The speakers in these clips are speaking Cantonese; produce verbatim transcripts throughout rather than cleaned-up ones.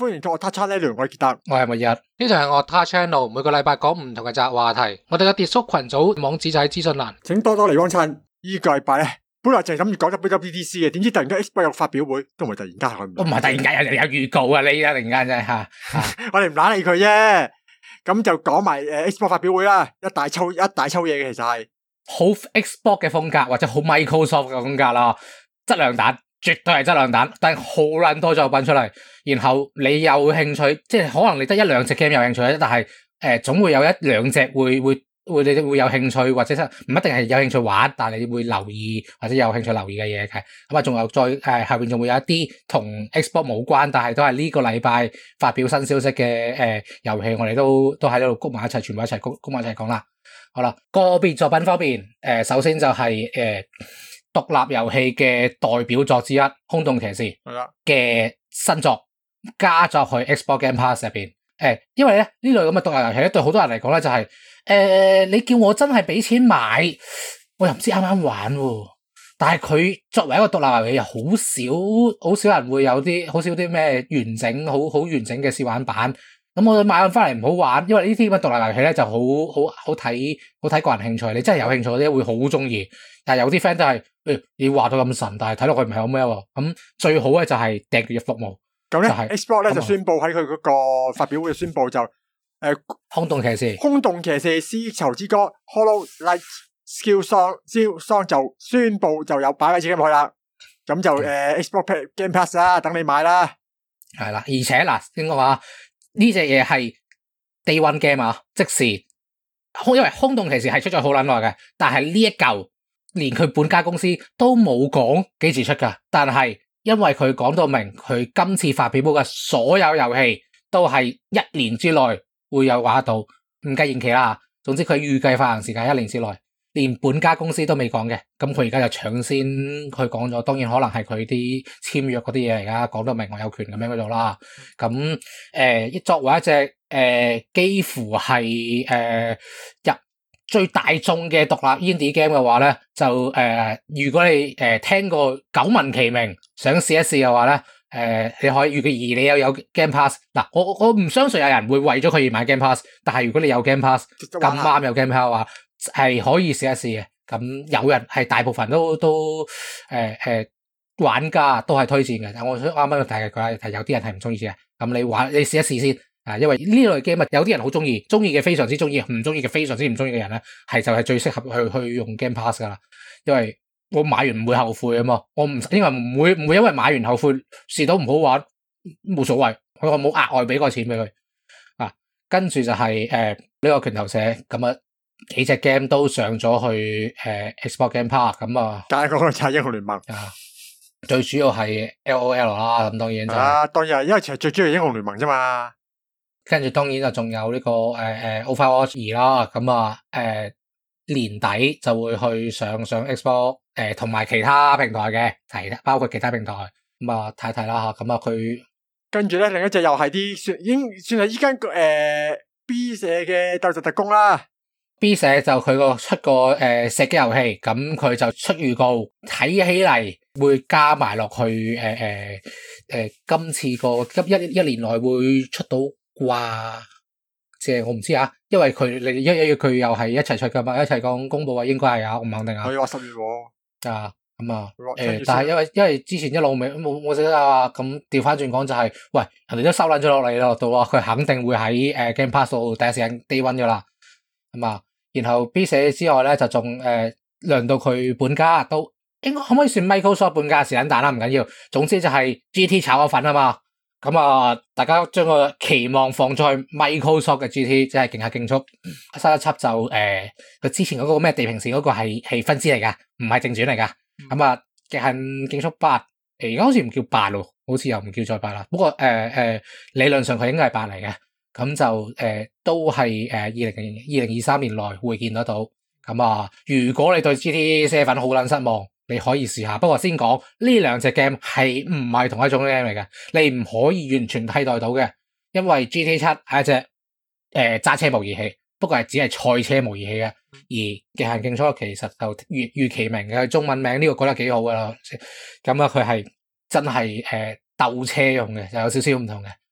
歡迎到我 Touch Channel 呢，我係傑德， 我係末日，呢就係我 Touch Channel，每個禮拜講唔同嘅雜話題。我哋嘅跌叔群組網址就喺資訊欄， 請多多嚟幫襯。呢個禮拜咧，本來淨係諗住講 W W D C 嘅，點知突然間 Xbox 有發表會，都唔係突然間係唔都唔係突然間有有預告啊！你啊，突然間真係吓， 我哋唔懶理佢啫。咁就講埋誒 Xbox 發表會啦，一大抽一大抽嘢嘅，其實係好 Xbox 嘅風格或者好 Microsoft 嘅風格啦，質量彈。絕對係質量彈，但係好撚多作品出嚟，然後你有興趣，即係可能你得一兩隻 game 有興趣，但係誒、呃、總會有一兩隻會會會你會有興趣，或者唔一定係有興趣玩，但係你會留意或者有興趣留意嘅嘢嘅。咁啊，仲有再誒、呃、後邊仲會有一啲同 Xbox 冇關，但係都係呢個禮拜發表新消息嘅誒遊戲，我哋都都喺度谷埋一齊，全部一齊谷谷埋一齊講啦。好啦，個別作品方面，誒、呃、首先就係、是、誒。呃獨立遊戲嘅代表作之一《空洞騎士》嘅新作加咗去 Xbox Game Pass 入邊，誒、欸，因為咧呢類咁嘅獨立遊戲咧，對好多人嚟講咧就係、是，誒、呃，你叫我真係俾錢買，我又唔知啱啱玩喎。但係佢作為一個獨立遊戲，又好少，好少人會有啲，好少啲咩完整，好好完整嘅試玩版。咁我買翻嚟唔好玩，因為呢啲咁嘅獨立遊戲咧就好好好睇，好睇個人興趣。你真係有興趣嗰啲會好中意，但係有啲 friend 都係，誒，你話到咁神，但係睇落去唔係好咩喎？咁最好咧就係訂閱服務。 咁咧、 就是、 ，Xbox 咧就宣布喺佢嗰個發表會宣布就，誒、呃， 空洞騎士， 空洞騎士絲綢之歌 Hollow Knight Skill Song Skill Song 就宣布就有擺喺自己入去啦。咁就誒、呃、Xbox Game Pass 啦，等你買啦。 係啦，而且嗱，點講話？呢隻嘢係 Day One Game 啊，即時空，因為空洞騎士係出咗好撚耐嘅，但係呢一嚿連佢本家公司都冇講幾時出噶，但係因為佢講到明，佢今次發表嘅所有遊戲都係一年之內會有玩到，唔計延期啦。總之佢預計發行時間一年之內，連本家公司都未講嘅，咁佢而家就搶先佢講咗，當然可能係佢啲簽約嗰啲嘢嚟噶，講到明我有權咁樣嗰度啦。咁誒、呃，作為一隻誒、呃、幾乎係誒、呃、入最大眾嘅獨立 indie game 嘅話咧，就誒、呃、如果你誒、呃、聽過久聞其名，想試一試嘅話咧，誒、呃、你可以如果而你又有 Game Pass， 嗱我我唔相信有人會為咗佢而買 Game Pass， 但係如果你有 Game Pass 咁啱有 Game Pass 嘅話，係可以試一試嘅。咁有人係大部分都都誒誒、呃呃、玩家都係推薦嘅。但我想啱啱提嘅佢係有啲人係唔中意嘅。咁你玩你試一試先啊，因為呢類 game 有啲人好中意，中意嘅非常之中意，唔中意嘅非常之唔中意嘅人咧，係就係最適合去去用 Game Pass 噶啦。因為我買完唔會後悔啊嘛，我唔因為唔會唔會因為買完後悔試到唔好玩冇所謂，我冇額外俾個錢俾佢啊。跟住就係誒呢個拳頭社咁啊。幾隻 game 都上咗去誒、呃、Xbox Game Pass 咁啊， 梗係嗰個就係英雄聯盟啊，最主要係 L O L 啦，咁當然就啊，當然係，因為其實最主要係英雄聯盟啫嘛。 跟住當然就仲有呢、這個誒誒、呃、Overwatch 二啦，咁啊誒年底就會去上上 Xbox 誒同埋其他平台嘅，係包括其他平台咁啊睇睇啦吓，咁啊佢跟住咧另一隻又係啲算已經算係依間誒 B 社嘅鬥陣特工啦。 B 社就佢個出個誒、呃、射擊遊戲，咁佢就出預告，睇起嚟會加埋落去誒誒誒今次個今一一年內會出到啩，即係我唔知啊，因為佢你一一月佢又係一齊出噶嘛，一齊講公布啊，應該係啊，我唔肯定啊。 佢話十月喎。 啊，咁啊，誒，但係因為因為之前一路未冇冇寫得啊，咁調翻轉講就係、是，喂，人哋都收撚咗落嚟咯，到啊，佢肯定會喺誒 Game Pass 度第一時間 Day One 噶啦，咁啊。然後 B 社之外咧就仲誒輪到佢本家都應該可唔可以算 Microsoft 本家是撚蛋啦，唔緊要，總之就係 G T 炒咗份啊嘛，咁啊大家將個期望放咗去 Microsoft 嘅 G T， 即係勁下勁速新一輯就誒佢、呃、之前嗰個咩地平線嗰個係係分支嚟噶，唔係正傳嚟噶，咁啊極限競速八誒而家好似唔叫八咯，好似又唔叫再八啦，不過誒誒、呃呃、理論上佢應該係八嚟嘅。咁就誒、呃、都係誒二零二零二三年內會見得到。咁啊，如果你對 G T 七好撚失望，你可以試下。不過先講呢兩隻 game 係唔係同一種 game 嚟嘅，你唔可以完全替代到嘅，因為 G T 七係一隻誒揸車模擬器，不過係只係賽車模擬器嘅。而極限競速其實就如預其名嘅中文名呢個覺得幾好噶啦。咁啊，佢係真係誒鬥車用嘅，就有少少唔同嘅。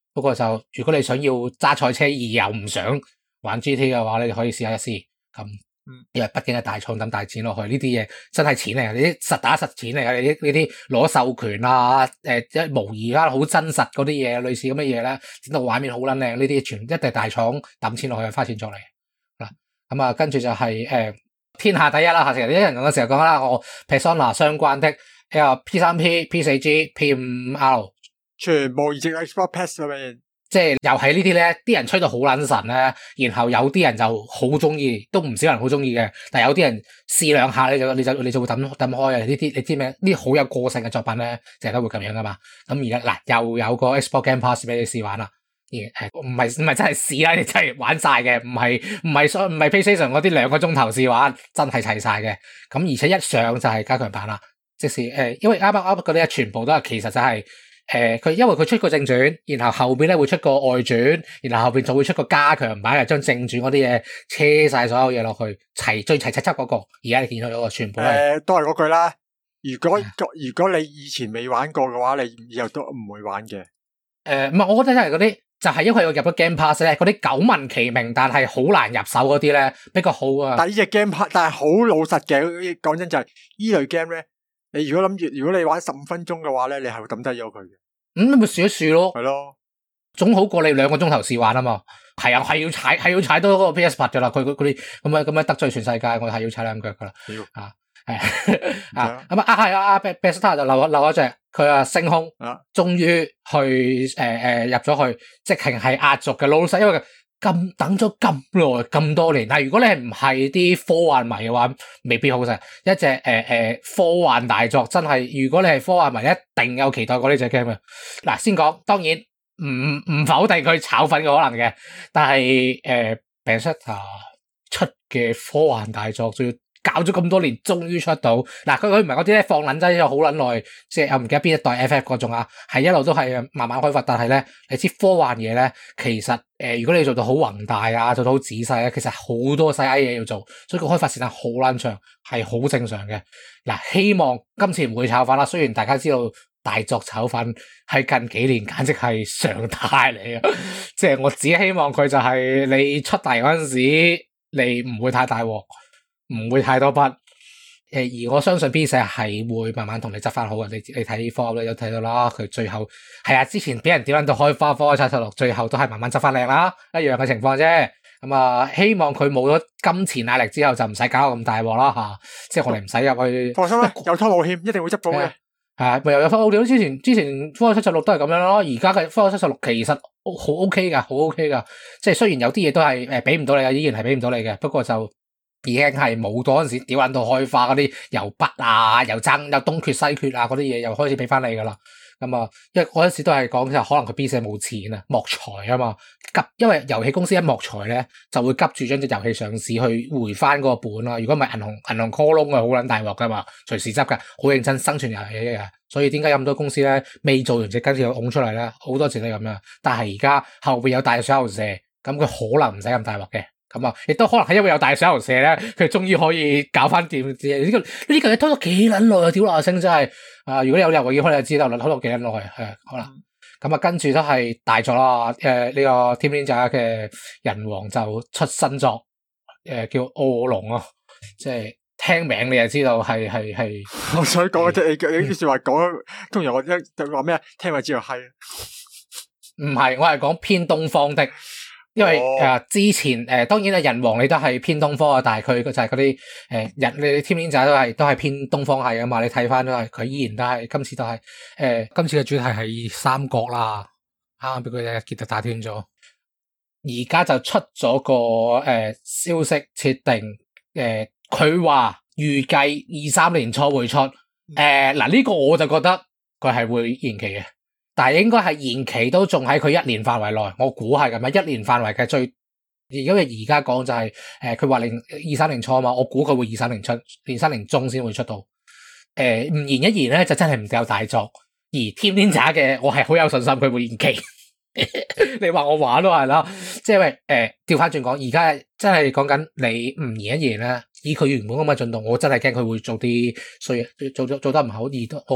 不過就如果你想要揸賽車而又唔想玩 G T 嘅話，你可以試下一試。咁因為畢竟係大廠抌大錢落去，呢啲嘢真係錢嚟嘅，呢啲實打實錢嚟嘅，呢啲呢啲攞授權啊，誒即係模擬啦，好真實嗰啲嘢，類似咁嘅嘢咧，整到畫面好撚靚，呢啲全一定大廠抌錢落去，花錢做嚟嗱。咁啊，跟住就係、是、誒、呃、天下第一啦，成日啲人用嘅時候講啦，我 Persona 相關的誒 P 三 P、P 四 G、P 五 R 全部移植 Xbox Pass 入面。即係又係呢啲咧，啲人吹到好撚神咧，然後有啲人就好中意，都唔少人好中意嘅。但係有啲人試兩下，你就你就你就會抌抌開嘅。呢啲你知咩？呢啲好有個性嘅作品咧，成日都會咁樣噶嘛。咁而家嗱又有個 Xbox Game Pass 俾你試玩啦。誒唔係唔係真係試啦，你真係玩晒嘅，唔係唔係唔係 PlayStation 嗰啲兩個鐘頭試玩，真係齊晒嘅。咁而且一上就係加強版啦，即是誒、呃，因為啱啱啱嗰啲全部都係其實就係、是。誒，佢、呃、因為佢出個正傳，然後後邊咧會出個外傳，然後後邊就會出個加強版，就將正傳嗰啲嘢車晒所有嘢落去，齊最齊齊輯嗰個。而家你見到嗰個全部係誒、 呃，都係嗰句啦。如果如果你以前未玩過嘅話，你以後都唔會玩嘅。誒、 呃，唔係，我覺得真係嗰啲就係、是、因為我入咗 Game Pass 咧，嗰啲久聞其名但係好難入手嗰啲咧比較好啊。 但係呢隻 Game Pass，但係好老實嘅，講真就係、是、呢類 game 咧。你如果諗住，如果你玩十五分鐘嘅話咧，你係會抌低咗佢嘅。 咁你咪試一試咯， 係咯， 總好過你兩個鐘頭試玩啊嘛。係啊，係要踩，係要踩到嗰個 P S 八噶啦。佢嗰啲咁樣咁樣得罪全世界，我係要踩兩腳噶啦。啊，係啊，咁啊係啊，Bethesda 就留留一隻，佢啊星空，終於去誒誒入咗去，即係係壓軸嘅老細，因為。咁等咗咁耐咁多年，但係如果你係唔係啲科幻迷嘅話，未必好食。一隻誒誒科幻大作真係，如果你係科幻迷，一定有期待過呢隻 game 嘅。嗱，先講，當然唔唔否定佢炒粉嘅可能嘅，但係誒 Bethesda 出嘅科幻大作，仲要搞咗咁多年，終於出到。嗱，佢佢唔係嗰啲咧放撚劑咗好撚耐，即係我唔記得邊一代 F F 嗰種啊，係一路都係慢慢開發。但係咧，你知科幻嘢咧，其實誒、呃，如果你做到好宏大啊，做到好仔細啊，其實好多細嘢要做，所以個開發時間好撚長，係好正常嘅。嗱，希望今次唔會炒粉啦。雖然大家知道大作炒粉喺近幾年簡直係常態嚟嘅，即係我只希望佢就係你出嚟嗰陣時，你唔會太大鑊。唔會太多筆，誒而我相信 B 社係會慢慢同你執翻好嘅。你你睇科你都睇到啦，佢最後係啊，之前俾人點撚到開花科七七六，最後都係慢慢執翻靚啦，一樣嘅情況啫。咁、嗯、啊，希望佢冇咗金錢壓力之後就唔使搞到咁大鑊啦嚇，即係我哋唔使入去。放心啦，有拖冇欠，一定會執到嘅。係啊，咪又有科奧利之前之前科七七六都係咁樣咯，而家嘅科七七六其實好 OK 噶，好 OK 噶，即係雖然有啲嘢都係誒俾唔到你嘅，依然係俾唔到你嘅，不過就。已經係冇嗰陣時屌撚到開花嗰啲油筆啊，又爭又東缺西缺啊嗰啲嘢又開始俾翻你噶啦。咁啊，因為嗰陣時都係講就可能佢 B 社冇錢啊，莫財啊嘛，急，因為遊戲公司一莫財咧就會急住將隻遊戲上市去回翻嗰個本啦。如果唔係銀行銀行 call 窿啊，好撚大鑊噶嘛，隨時執噶，好認真生存遊戲嘅。所以點解有咁多公司咧未做完隻跟住又拱出嚟咧？好多時都係咁樣。但係而家後邊有大水喉射，咁佢可能唔使咁大鑊嘅。咁啊，亦都可能係因為有大水喉射咧，佢終於可以搞翻掂呢個呢個嘢拖咗幾撚耐啊！屌乸聲真係啊！如果你有留意開就知道啦，拖咗幾撚耐係好啦。咁啊，跟住都係大作啦。誒、呃，呢、這個 Team Ninja 嘅人王就出新作，誒、呃、叫惡龍啊，即係聽名你就知道係係係。 我想講即係你啲說話講，通常我一就話咩啊？聽咪知道係。 唔係，我係講偏東方的。因為誒、oh. 呃、之前誒、呃、當然啊人王你都係偏東方啊，但係佢就係嗰啲誒人你 Team Ninja 都係都係偏東方係啊嘛，你睇翻都係佢依然都係今次都係誒、呃、今次嘅主題係三國啦，啱啱俾佢嘅結特打斷咗，而家就出咗個誒、呃、消息設定誒佢話預計二三年初會出誒嗱呢個我就覺得佢係會延期嘅。但係應該係延期都仲喺佢一年範圍內，我估係咁樣，一年範圍嘅最，因為而家講就係、是、誒，佢話零二三年初啊嘛，我估佢會二三年出，二三年中先會出到。誒、呃，唔延一延咧，就真係唔夠大作。而 Team Ninja 嘅，我係好有信心佢會延期。你話我玩都係啦，即係因為誒，調翻轉講，而家真係講緊你唔延一延咧，以佢原本咁嘅進度，我真係驚佢會做啲衰嘢，做做做得唔好，而我。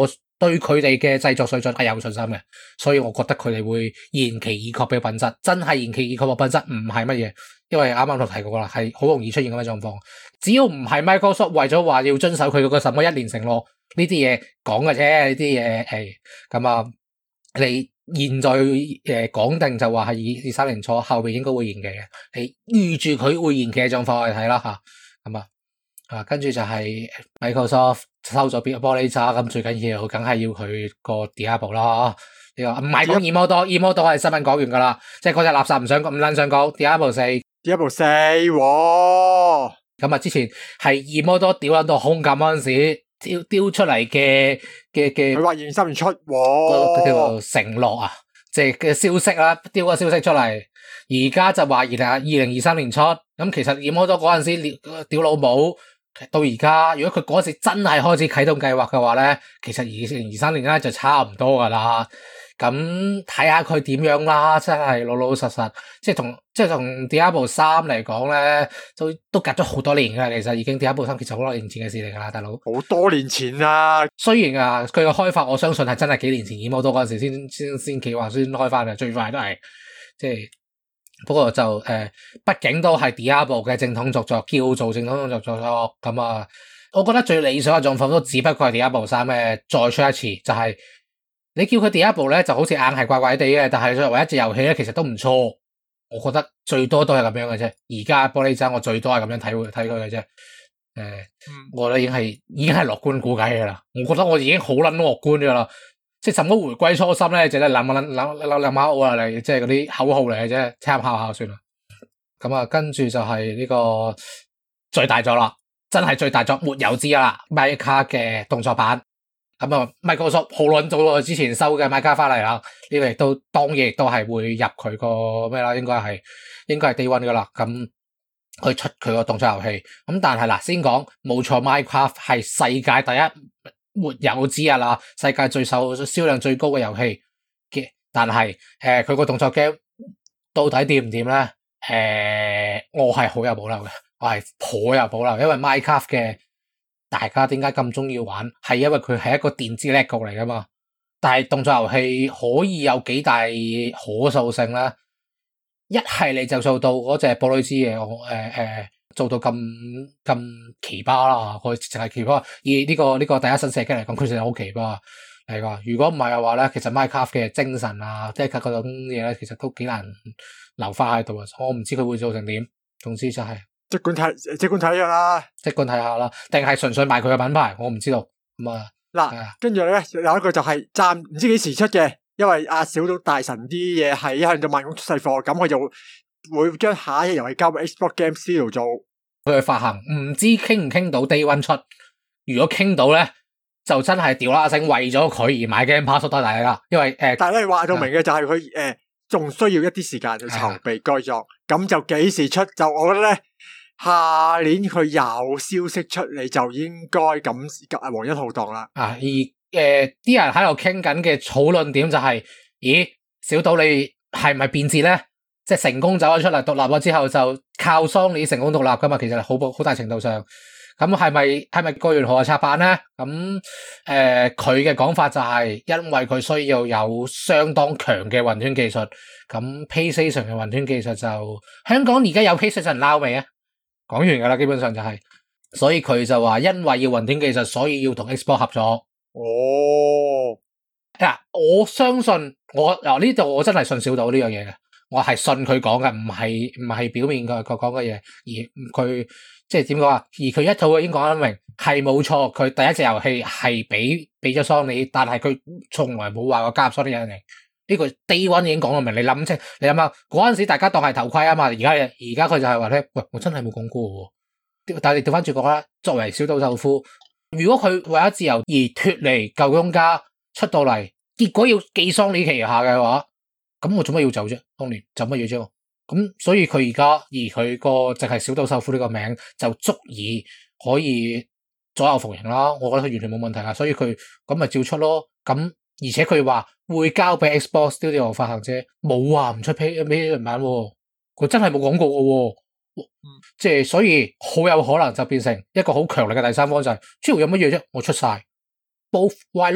對佢哋嘅製作水準係有信心嘅，所以我覺得佢哋會延期以確保品質，真係延期以確保品質唔係乜嘢，因為啱啱都提過啦，係好容易出現咁嘅狀況。只要唔係 Microsoft 為咗話要遵守佢嗰個什麼一年承諾呢啲嘢講嘅啫，呢啲嘢係咁啊，你現在誒講定就話係二二三年初，後邊應該會延期嘅，你預住佢會延期嘅狀況去睇啦吓，咁啊。啊，跟住就係 Microsoft 收咗邊個玻璃渣，咁最緊要梗係要佢個 Diablo 啦。呢個唔係講 Immortal，Immortal 係新聞講完噶啦，即係嗰隻垃圾唔想唔撚想講 Diablo 四 Diablo 四喎。 咁啊，之前係 Immortal 屌撚到空咁嗰陣時，丟丟出嚟嘅嘅嘅， 佢話二零二三年出， 嗰叫做承諾啊，即係嘅消息啦，丟個消息出嚟，而家就話二零二零二三年出，咁其實 Immortal 嗰陣時屌老母。到而家，如果佢嗰時真係開始啟動計劃嘅話咧，其實二零二三年咧就差唔多噶啦。咁睇下佢點樣啦，真係老老實實，即係同即係同 Diablo 三嚟講咧，都都隔咗好多年噶。其實已經 Diablo 三其實好多年前嘅事嚟噶啦，大佬。 好多年前啦。雖然啊，佢嘅開發我相信係真係幾年前Immortal嗰陣時先先先企劃先開翻嘅，最快都係即係。不過就誒，畢、呃、竟都係 Diablo 嘅正統續作，叫做正統續作咁啊。我覺得最理想嘅狀況都只不過係 Diablo 三嘅再出一次，就係、是、你叫佢 Diablo 咧，就好似硬係怪怪地嘅，但係作為一隻遊戲咧，其實都唔錯。我覺得最多都係咁樣嘅啫。而家玻璃渣我最多係咁樣睇睇佢嘅啫。誒、呃，嗯、我覺得已經係已經係樂觀估計嘅啦。我覺得我已經好撚樂觀嘅啦。即係什麼回歸初心咧，就係諗諗諗諗諗下我嚟，即係嗰啲口號嚟嘅啫，參考下算啦。咁啊，跟住就係呢個最大作啦，真係最大作沒有之一啦。Minecraft 嘅動作版，咁啊，Microsoft 好撚早之前收嘅 Minecraft 翻嚟啦，呢個亦都當然亦都係會入佢個咩啦，應該係應該係 Day One 噶啦。咁去出佢個動作遊戲，咁但係嗱，先講冇錯 ，Minecraft 係世界第一。沒有之一啦，世界最受銷量最高嘅遊戲嘅，但係誒佢個動作 game 到底掂唔掂咧？誒、呃，我係好有保留嘅，我係頗有保留，因為 Minecraft 嘅大家點解咁中意玩，係因為佢係一個電子 LEGO 嚟噶嘛。但係動作遊戲可以有幾大可塑性咧？一係你就做到嗰隻玻璃之嘢，我誒誒。做到咁咁奇葩啦，佢淨係奇葩。以呢、這個呢、這個第一身射擊嚟講，佢實係好奇葩嚟噶。如果唔係嘅話咧，其實 Minecraft 嘅精神啊，即係嗰種嘢咧，其實都幾難留翻喺度啊。我唔知佢會做成點。總之就係即管睇，即管睇下啦， 即管睇下啦。定係純粹賣佢嘅品牌，我唔知道。咁啊， 嗱，跟住咧有一個就係暫唔知幾時出嘅，因為阿小島大神啲嘢係一向就慢工出細貨，咁佢就會將下一隻遊戲交俾 Xbox Game Studio 做， 佢去發行，唔知傾唔傾到 Day One 出。如果傾到咧，就真係屌啦聲為咗佢而買 Game Pass 都大啦。因為誒，呃、但係咧話到明嘅就係佢誒，仲、呃、需要一啲時間去籌備該作，咁的就幾時出？就我覺得咧，下年佢有消息出嚟就應該咁皇恩浩蕩啦。啊，而誒啲、呃、人喺度傾緊嘅討論點就係、是，咦，小島你係咪變節咧？即係成功走咗出嚟獨立咗之後，就靠 Sony 成功獨立噶嘛？其實好好大程度上，咁係咪係咪過完河拆版咧？咁誒，佢嘅講法就係因為佢需要有相當強嘅雲端技術。咁 PlayStation 嘅雲端技術就香港而家有 PlayStation Now 未啊？講完噶啦，基本上就係、是，所以佢就話因為要雲端技術，所以要同 Xbox 合作。哦，嗱，我相信我嗱呢度我真係信小島呢樣嘢嘅。我係信佢講嘅，唔係唔係表面個個講嘅嘢，而佢即係點講啊？而佢一早已經講得明，係冇錯。佢第一隻遊戲係俾俾咗 Sony，但係佢從來冇話過加入 Sony 入嚟。呢個 Day One 已經講到明，你諗清，你諗下嗰陣時大家當係頭盔啊嘛。而家而家佢就係話咧，喂，我真係冇講過喎。但係你調翻轉講啦，作為小島秀夫，如果佢為咗自由而脫離舊東家出到嚟，結果要寄 Sony 旗下嘅話，咁我做乜要走啫？當年走乜嘢啫？咁所以佢而家而佢個淨係小島秀夫呢個名就足以可以左右逢源啦。我覺得佢完全冇問題啊。所以佢咁咪照出咯。咁而且佢話會交俾 Xbox Studio 發行啫，冇話唔出 PlayStation 版喎。佢真係冇講過嘅喎。即係所以好有可能就變成一個好強力嘅第三方就係，主要有乜嘢啫？我出晒 both why not？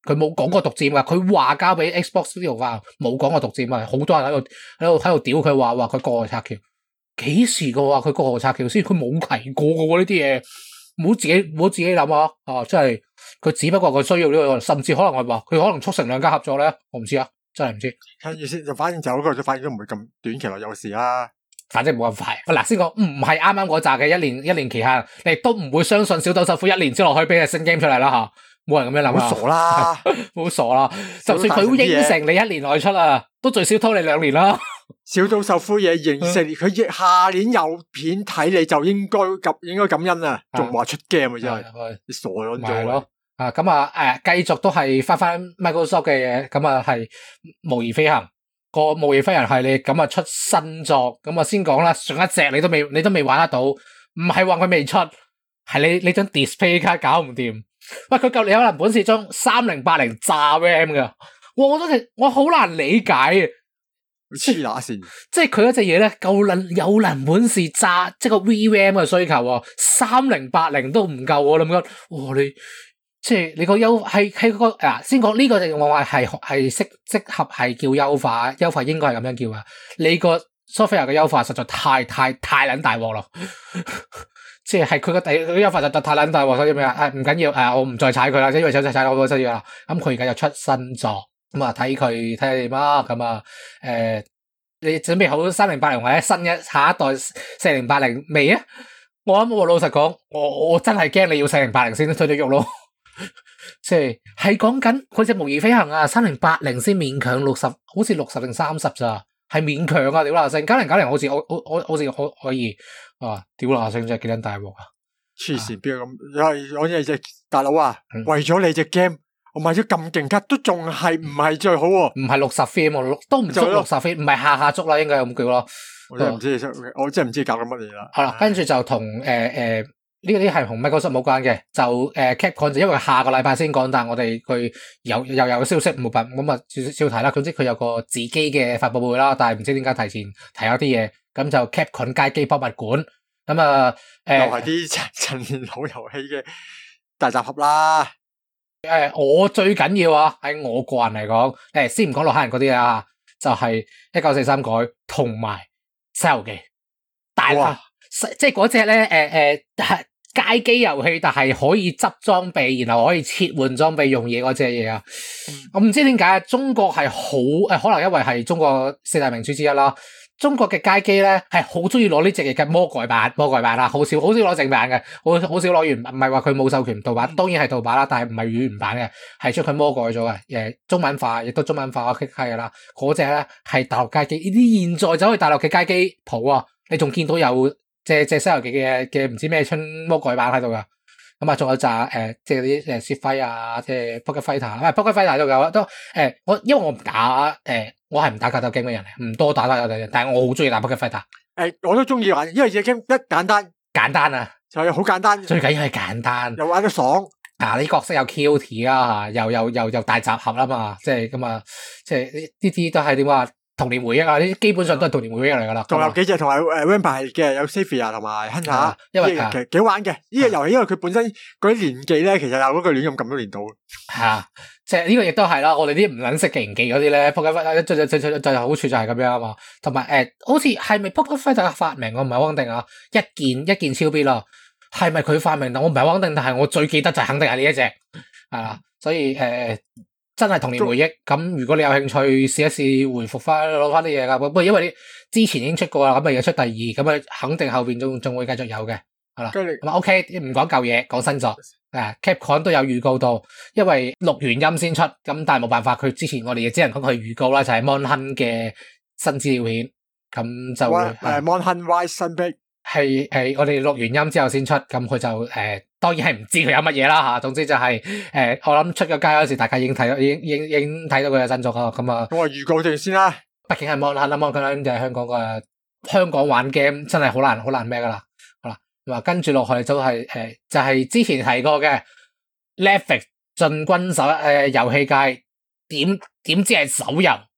佢冇講過獨佔噶，佢話交俾 Xbox Studio 化，冇講過獨佔啊，好多人喺度喺度喺度屌佢話話佢過河拆橋，幾時嘅話佢過河拆橋先？佢冇提過嘅喎呢啲嘢，唔好自己唔好自己諗啊！啊，真係佢只不過佢需要呢個，甚至可能我話佢可能促成兩家合作咧，我唔知啊，真係唔知。 跟住先就反正就嗰個，就反正都唔會咁短期內有事啦。 反正冇咁快。嗱，先講唔係啱啱嗰扎嘅一年一年期限，你都唔會相信小島秀夫一年之內可以俾隻新 game 出嚟啦吓，冇人咁樣諗啊！ 好傻啦， 好傻啦！就算佢應承你一年內出啊，都最少拖你兩年啦。 小島秀夫嘢二零二四年，佢亦下年有片睇，你就應該感應該感恩啊！仲話出 game 啊，真係你傻咗咗咯。啊，咁啊，誒，繼續都係翻翻 Microsoft 嘅嘢，咁啊係模擬飛行。個模擬飛行系列咁啊出新作，咁啊先講啦，上一隻你都未你都未玩得到，唔係話佢未出，係你你張 display 卡搞唔掂。喂，佢夠你可能本事將三零八零炸 RAM 噶，我覺得我好難理解啊！ 黐乸線， 即係佢嗰隻嘢咧，夠能有能本事炸，即係個 V RAM 嘅需求啊，三零八零都唔夠，我諗緊，哇你！即係你個優係係個啊，先講呢個就我話係係適適合係叫優化，優化應該係咁樣叫啊。你個 software 嘅優化實在太太太撚大鑊咯，即係係佢個第佢優化就太撚大鑊，所以咩啊？誒唔緊要誒，我唔再踩佢啦，因為踩踩踩我都失業啦。咁佢而家又出新作，咁啊睇佢睇下點啊。咁啊誒，你準備好三零八零或者新一下一代四零八零未啊？我諗我老實講，我我真係驚你要四零八零先推咗喐咯。即係係講緊佢隻模擬飛行啊，三零八零先勉強六十，好似六十定三十咋，係勉強啊！屌啦聲，九零九零好似我我我好似可可以啊！屌啦聲真係幾撚大鑊啊！ 黐線邊個咁？因為我呢隻大佬啊，嗯、為咗你隻 game，我買咗咁勁卡，都仲係唔係最好喎、啊？ 唔係六十 frame，都唔足六十 frame，唔係下下足啦，應該咁叫咯。 我真係唔知，我真係唔知搞緊乜嘢啦。 係啦，跟住就同誒誒。呃呃呢啲係同 Microsoft 冇關嘅，就誒、呃、Capcom 就因為下個禮拜先講，但係我哋佢有又有個消息冇辦，咁啊少少睇啦。總之佢有個自己嘅發佈會啦，但係唔知點解提前提咗啲嘢，咁就 Capcom 街機博物館，咁啊誒， 又係啲陳陳年老遊戲嘅大集合啦。 誒、呃，我最緊要啊，喺我個人嚟講，誒先唔講洛克人嗰啲啊，就係一九四三改同埋西遊記大啦，即係嗰隻咧，誒、呃、誒。呃街機遊戲，但係可以執裝備，然後可以切換裝備用嘢嗰隻嘢啊！嗯、我唔知點解中國係好誒，可能因為係中國四大名著之一啦。中國嘅街機咧係好中意攞呢隻嘢嘅魔改版，魔改版啦，好少好少攞正版嘅，好好少攞原版，唔係話佢冇授權盜版，當然係盜版啦，但係唔係原版嘅，係將佢魔改咗嘅，誒中文化亦都中文化，係噶啦，嗰隻咧係大陸街機，呢啲現在走去大陸嘅街機鋪啊，你仲見到有。即係即係西遊記嘅嘅唔知咩春魔改版喺度噶，咁啊仲有扎誒即係啲誒雪輝啊，即係 Pocket Fighter，唔係 Pocket Fighter 都有都誒、呃、我因為我唔打誒、呃、我係唔打格鬥 game 嘅人嚟，唔多打格鬥嘅，但係我好中意打 Pocket Fighter。誒、 欸、我都中意玩，因為隻 game 一簡單簡單啊， 就係好簡單， 最緊要係簡單， 又玩得爽。 啊啲角色有 Q T 啦，又又又又大集合啦嘛，即係咁啊，即係呢呢啲都係點話？童年回憶啊！呢啲基本上都係童年回憶嚟噶啦。 仲有幾隻同埋誒 Vampire 嘅，有 Saphir 同埋 Hunter，因為其實幾玩嘅。呢個遊戲因為佢本身嗰啲年紀咧，其實有嗰個亂咁撳都連到。係啊，即係呢個亦都係啦。我哋啲唔撚識嘅年紀嗰啲咧，Pocket Fighter 最最最最最好處就係咁樣啊嘛。同埋誒，好似係咪 Pocket Fighter 嘅發明？我唔係好肯定啊。一件一件超必啦，係咪佢發明？但我唔係好肯定。但係我最記得就肯定係呢一隻係啦。所以誒。呃真係童年回憶，咁如果你有興趣試一試回復翻攞翻啲嘢噶，不過因為你之前已經出過啦，咁啊而家出第二，咁啊肯定後邊仲仲會繼續有嘅，係啦。咁啊 OK，唔講舊嘢，講新作。誒 ，Capcom 都有預告到，因為錄完音先出，咁但係冇辦法，佢之前我哋亦只能講佢預告啦，就係 Monhan 嘅新資料片，咁就誒 Monhan Rise Sunbreak 係係我哋錄完音之後先出，咁佢就誒。呃當然係唔知佢有乜嘢啦吓，總之就係、是、誒、呃，我諗出咗街嗰時，大家已經睇到，已經已經已經睇到佢嘅新作啦。咁啊， 我話預告定先啦。 畢竟係 Monhan 啦，Monhan 就係香港嘅香港玩 game 真係好難好難咩噶啦。好啦，話跟住落去就係、是、誒、呃，就係、是、之前提過嘅 Netflix 進軍手誒遊戲界，點點知係手遊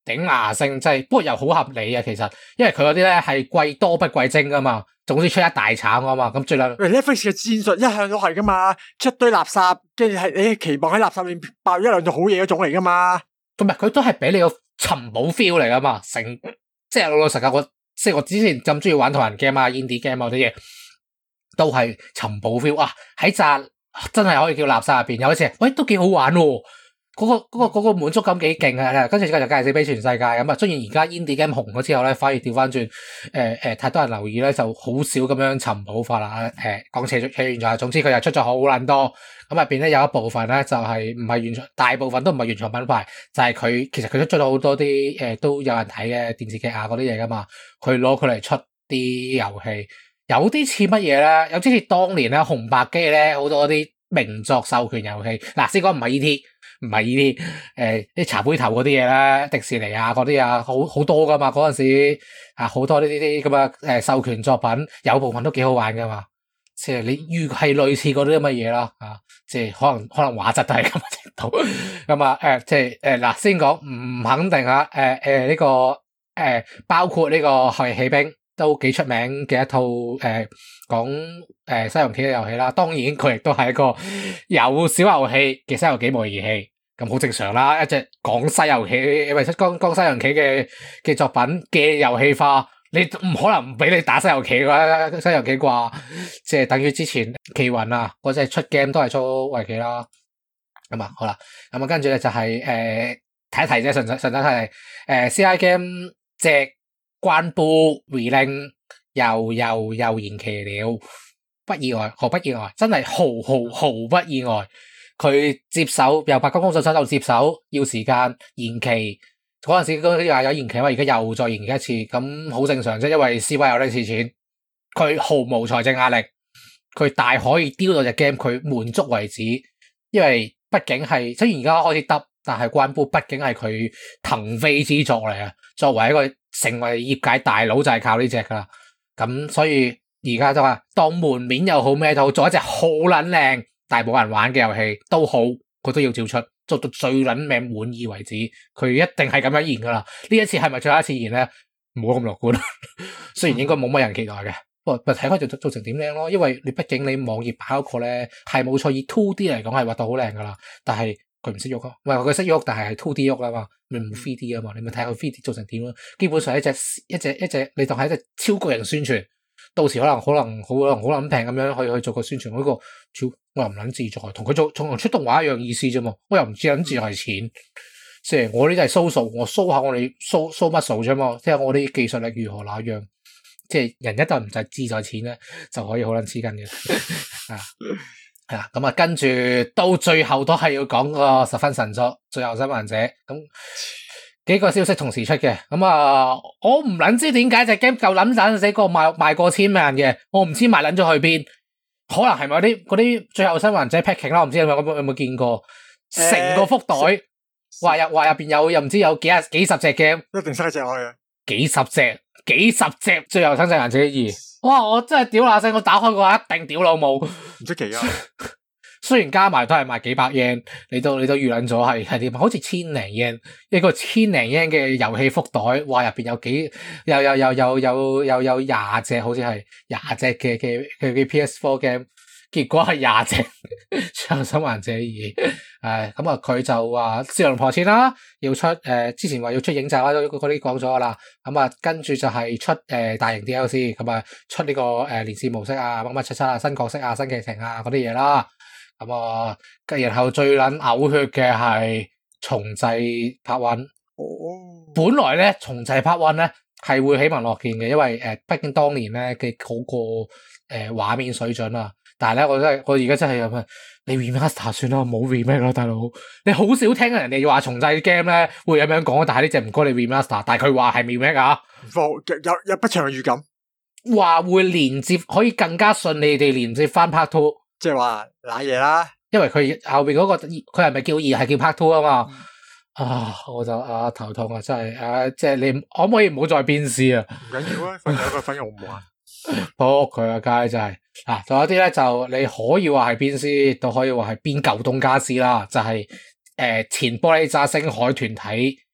頂牙星，即係不過又好合理啊，其實，因為佢嗰啲咧係貴多不貴精噶嘛，總之出一大炒啊嘛，咁最撚。 Netflix 嘅戰術一向都係噶嘛，出堆垃圾，跟住係你期望喺垃圾裏面爆一兩種好嘢嗰種嚟噶嘛。 咁咪佢都係俾你個尋寶 feel 嚟噶嘛，成即係老老實實我即係我之前咁中意玩同人 game 啊、indie game 啊啲嘢，都係尋寶 feel 啊！喺扎真係可以叫垃圾入邊有一次，喂都幾好玩喎、啊！嗰、那個嗰、那個嗰、那個滿足感幾勁啊！跟住就介紹俾全世界咁啊！雖然而家 indie game 紅咗之後咧，反而調翻轉誒誒，太多人留意咧，就好少咁樣尋寶法啦。誒、呃、講扯扯遠咗，總之佢又出咗好撚多。咁入邊咧有一部分咧就係唔係原創，大部分都唔係原創品牌，就係、是、佢其實佢都出咗好多啲誒、呃、都有人睇嘅電視劇啊嗰啲嘢噶嘛。佢攞佢嚟出啲遊戲，有啲似乜嘢咧？有啲似當年咧紅白機咧好多啲名作授權遊戲。嗱，先講唔係 E T。唔係呢啲誒啲茶杯頭嗰啲嘢啦，迪士尼啊嗰啲啊，好好多噶嘛嗰陣時啊，好多呢啲啲咁嘅誒授權作品，有部分都幾好玩噶嘛。即係你預係類似嗰啲咁嘅嘢啦，啊，即係可能可能畫質都係咁嘅程度。咁啊誒，即係誒嗱，先講唔肯定啊。誒誒呢個誒、呃、包括呢個後翼棄兵都幾出名嘅一套誒、呃、講誒、呃、西洋棋嘅遊戲啦。當然佢亦都係一個有小遊戲嘅西遊棋模擬器。咁好正常啦，一隻講西遊棋，因為講講西洋棋嘅嘅作品嘅遊戲化，你唔可能唔俾你打西遊棋㗎，西遊棋啩，即係等於之前棋魂啊，嗰隻出 game 都係出圍棋啦。咁啊，好啦，咁啊跟住咧就係誒睇一睇啫，順順帶睇誒 C I Game 隻關布 Relink 又又又延期了，不意外，毫不意外，真係毫毫毫不意外。佢接手由白金工作室度接手，要時間延期嗰陣時，嗰啲話有延期嘛，而家又再延期一次，咁好正常啫。因為 C Y 有呢次錢，佢毫無財政壓力，佢大可以丟到隻 game，佢滿足為止。因為畢竟係雖然而家開始得，但係關杯畢竟係佢騰飛之作嚟啊。作為一個成為業界大佬就係靠呢隻噶啦，咁所以而家就話當門面又好咩都好，做一隻好撚靚。但係冇人玩嘅遊戲都好，佢都要照出，做到最撚命滿意為止。佢一定係咁樣演噶啦。呢一次係咪最後一次演咧？唔好咁樂觀。雖然應該冇乜人期待嘅，不過睇翻做做成點靚咯。因為你畢竟你網頁擺嗰個咧係冇錯，以 two D 嚟講係畫到好靚噶啦。但係佢唔識喐咯，唔係佢識喐，但係係 two D 喐啦嘛，你唔 three D 啊嘛，你咪睇下佢 three D 做成點咯。基本上一隻一隻一隻，你當係一隻超巨型宣傳。到時可能可能好可能好撚平咁樣去去做個宣傳，嗰個超我又唔撚自在，同佢做同出動畫一樣意思啫嘛，我又唔知撚自在係錢，即係我呢啲係 show 數，我 show 下我哋 show show 乜數啫嘛，即係我啲技術力如何那樣，即係人一旦唔就係志在錢咧，就可以好撚黐筋嘅，啊係啊，咁啊跟住到最後都係要講個十分神作，最後生還者咁。幾個消息同時出嘅，咁啊，我唔捻知點解隻 game 夠捻盞死個賣賣過千萬嘅，我唔知賣捻咗去邊，可能係咪啲嗰啲最後生還者 packing 啦，我唔知你有冇有冇見過，成、欸、個福袋，話入話入邊有又唔知有幾啊幾十隻 game， 一定塞隻落去，幾十隻，幾十隻最後生還者二，哇！我真係屌那聲，我打開嘅話一定屌老母， 唔出奇啊！ 雖然加埋都係賣幾百 yen，你都你都預諗咗係係點？好似千零 yen 一個千零 yen 嘅遊戲福袋，哇！入邊有幾有有有有有有有廿隻，好似係廿隻嘅嘅嘅嘅 P S four game， 結果係廿隻最後生還者二。誒咁啊，佢就話銷量破千啦，要出誒、呃、之前話要出影集啦，嗰啲講咗啦。咁啊，跟住就係出誒、呃、大型 D L C，咁啊出呢、這個誒、呃、連線模式啊，乜乜七七啊，新角色啊，新劇情啊嗰啲嘢啦。咁啊，然後最撚嘔血嘅係重製 Part One。哦，本來咧重製 Part One 咧係會喜聞樂見嘅，因為誒，畢、呃、竟當年咧嘅嗰個誒畫、呃、面水準啊。但係咧，我真係我而家真係咁啊，你 remaster 算啦，冇 remake 啦，大佬。你好少聽人哋話重製 game 咧會咁樣講，但係呢隻唔該你 remaster，但係佢話係 remake 啊， 有有有不祥嘅預感， 話會連接可以更加順利地連接翻 Part Two。 即係話瀨嘢啦，因為佢後邊嗰、那個佢係咪叫二係叫 part two 啊嘛？嗯、啊，我就啊頭痛啊，真係啊，即係你可唔可以唔好再變屍啊？唔緊要啊，分有一個分用唔玩，仆佢個街真係嗱，仲有啲咧就你可以話係變屍，都可以話係變舊東家私啦，就係、是、誒、呃、前玻璃渣星海團體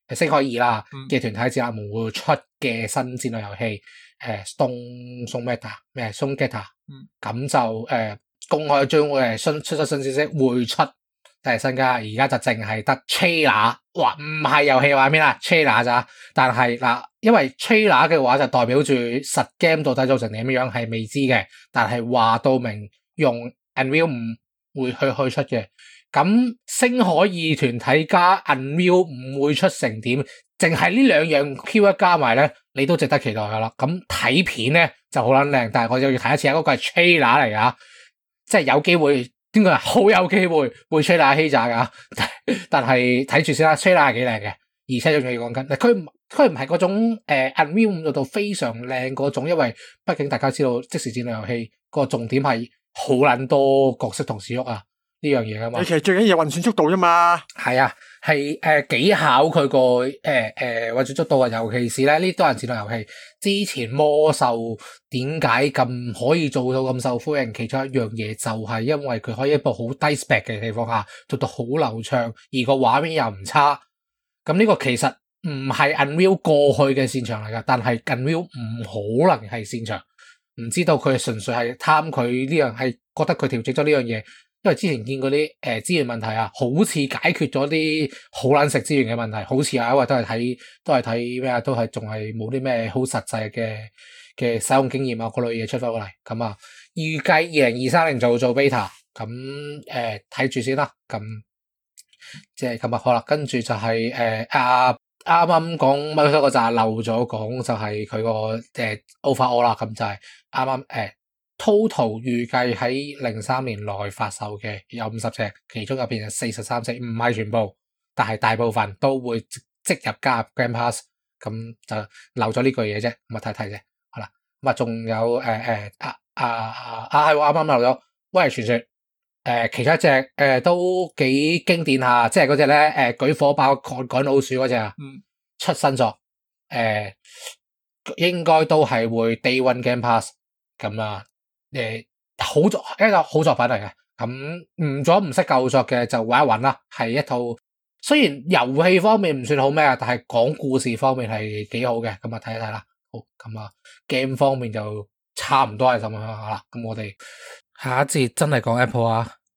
星海二啦嘅團體戰艦們會出嘅新戰略遊戲，誒 Stone Stone Meta 咩 Stone Geta，咁就誒公開將會係新出咗新消息會出第新家，而家就淨係得 trailer， 哇唔係遊戲畫面啦 trailer 咋，但係嗱，因為 trailer 嘅話就代表住實 game 到底做成點樣係未知嘅，但係話到明用 Unreal 五會去去出嘅。咁星海二團體加 Unreal 五會出成點？淨係呢兩樣 keyword 加埋咧，你都值得期待噶啦。咁睇片咧就好撚靚，但係我又要睇一次，嗰、那個係 trailer 嚟噶，即係有機會，點解好有機會會 trailer 欺詐噶？但係睇住先啦 trailer 係幾靚嘅，而且仲要講緊，佢佢唔係嗰種誒、呃、Unreal 五做到非常靚嗰種，因為畢竟大家知道即時戰略遊戲個重點係好撚多角色同時喐啊。呢樣嘢啊嘛， 你其實最緊要運算速度啫嘛。 係啊，係誒幾考佢個誒誒運算速度啊，尤其是咧呢多人戰略遊戲之前魔獸點解咁可以做到咁受歡迎？其中一樣嘢就係因為佢可以一部好低 spec 嘅地方下做到好流暢，而個畫面又唔差。咁呢個其實唔係 Unreal 過去嘅擅長嚟噶，但係 Unreal 唔可能係擅長，唔知道佢純粹係貪佢呢樣，係覺得佢調整咗呢樣嘢。因為之前見過啲誒資源問題啊，好似解決咗啲好撚食資源嘅問題，好似啊，因為都係睇都係睇咩啊，都係仲係冇啲咩好實際嘅嘅使用經驗啊，嗰類嘢出翻過嚟。咁啊，預計二零二三年就做 beta，咁誒睇住先啦。咁即係咁啊，好啦，跟住就係誒啊啱啱講乜嗰個就係漏咗講，就係佢個誒 overall 啦，咁就係啱啱誒。Total 預計喺零三年內發售嘅有五十隻，其中入邊係四十三隻，唔係全部，但係大部分都會即入加入 Game Pass， 咁就漏咗呢句嘢啫，咁啊睇睇啫，好啦，咁啊仲有誒誒啊啊啊係啱啱漏咗《威尼傳說》誒、呃、其中一隻誒、呃、都幾經典下，即係嗰隻咧誒舉火爆趕趕老鼠嗰隻啊，嗯、出新作誒、呃、應該都係會 Day One Game Pass 咁啊。誒，好作一個好作品嚟嘅，咁唔咗唔識舊作嘅就搵一搵啦。係一套雖然遊戲方面唔算好咩啊，但係講故事方面係幾好嘅，咁啊睇一睇啦。好，咁啊 game 方面就差唔多係咁樣啦。咁我哋下一節真係講 Apple 啊。